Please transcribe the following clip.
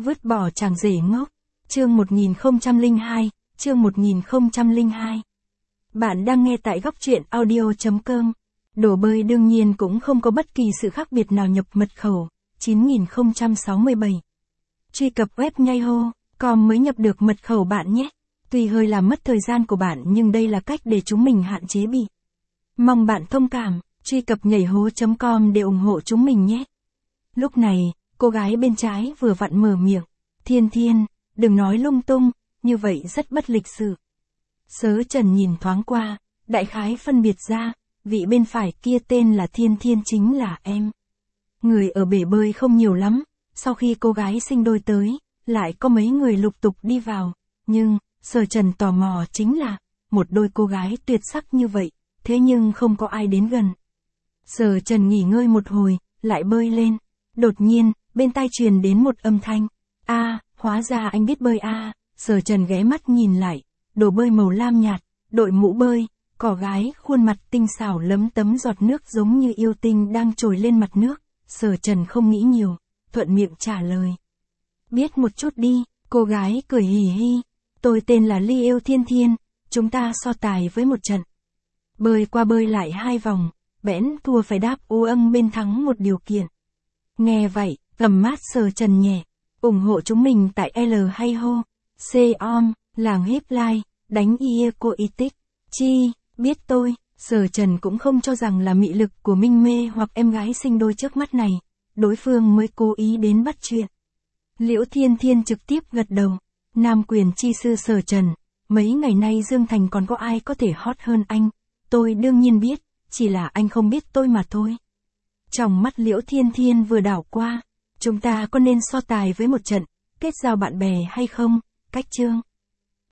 Vứt bỏ chàng rể ngốc. Chương 1002, chương 1002. Bạn đang nghe tại góc truyện audio.com. Đồ bơi đương nhiên cũng không có bất kỳ sự khác biệt nào. Nhập mật khẩu 9067. Truy cập web nhaiho.com mới nhập được mật khẩu bạn nhé. Tuy hơi làm mất thời gian của bạn nhưng đây là cách để chúng mình hạn chế bị. Mong bạn thông cảm, truy cập nhaiho.com để ủng hộ chúng mình nhé. Lúc này, cô gái bên trái vừa vặn mở miệng. Thiên Thiên, đừng nói lung tung, như vậy rất bất lịch sự. Sớ Trần nhìn thoáng qua, đại khái phân biệt ra, vị bên phải kia tên là Thiên Thiên chính là em. Người ở bể bơi không nhiều lắm, sau khi cô gái sinh đôi tới, lại có mấy người lục tục đi vào, nhưng, Sở Trần tò mò chính là, một đôi cô gái tuyệt sắc như vậy, thế nhưng không có ai đến gần. Sở Trần nghỉ ngơi một hồi, lại bơi lên, đột nhiên, bên tai truyền đến một âm thanh. Hóa ra anh biết bơi à. Sở Trần ghé mắt nhìn lại, đồ bơi màu lam nhạt, đội mũ bơi, cỏ gái, khuôn mặt tinh xảo lấm tấm giọt nước giống như yêu tinh đang trồi lên mặt nước. Sở Trần không nghĩ nhiều, thuận miệng trả lời. Biết một chút đi, cô gái cười hì hì. Tôi tên là Ly Yêu Thiên Thiên, chúng ta so tài với một trận. Bơi qua bơi lại 2 vòng, bẽn thua phải đáp bên thắng một điều kiện. Nghe vậy, gầm mát Sở Trần nhẹ. Ủng hộ chúng mình tại L hay hô. C-om, làng hip like, đánh ie cô y tích. Chi, biết tôi. Sở Trần cũng không cho rằng là mị lực của Minh Mê hoặc em gái sinh đôi trước mắt này. Đối phương mới cố ý đến bắt chuyện. Liễu Thiên Thiên trực tiếp gật đầu. Nam quyền chi sư Sở Trần. Mấy ngày nay Dương Thành còn có ai có thể hot hơn anh. Tôi đương nhiên biết, chỉ là anh không biết tôi mà thôi. Trong mắt Liễu Thiên Thiên vừa đảo qua. Chúng ta có nên so tài với một trận, kết giao bạn bè hay không? Cách chương.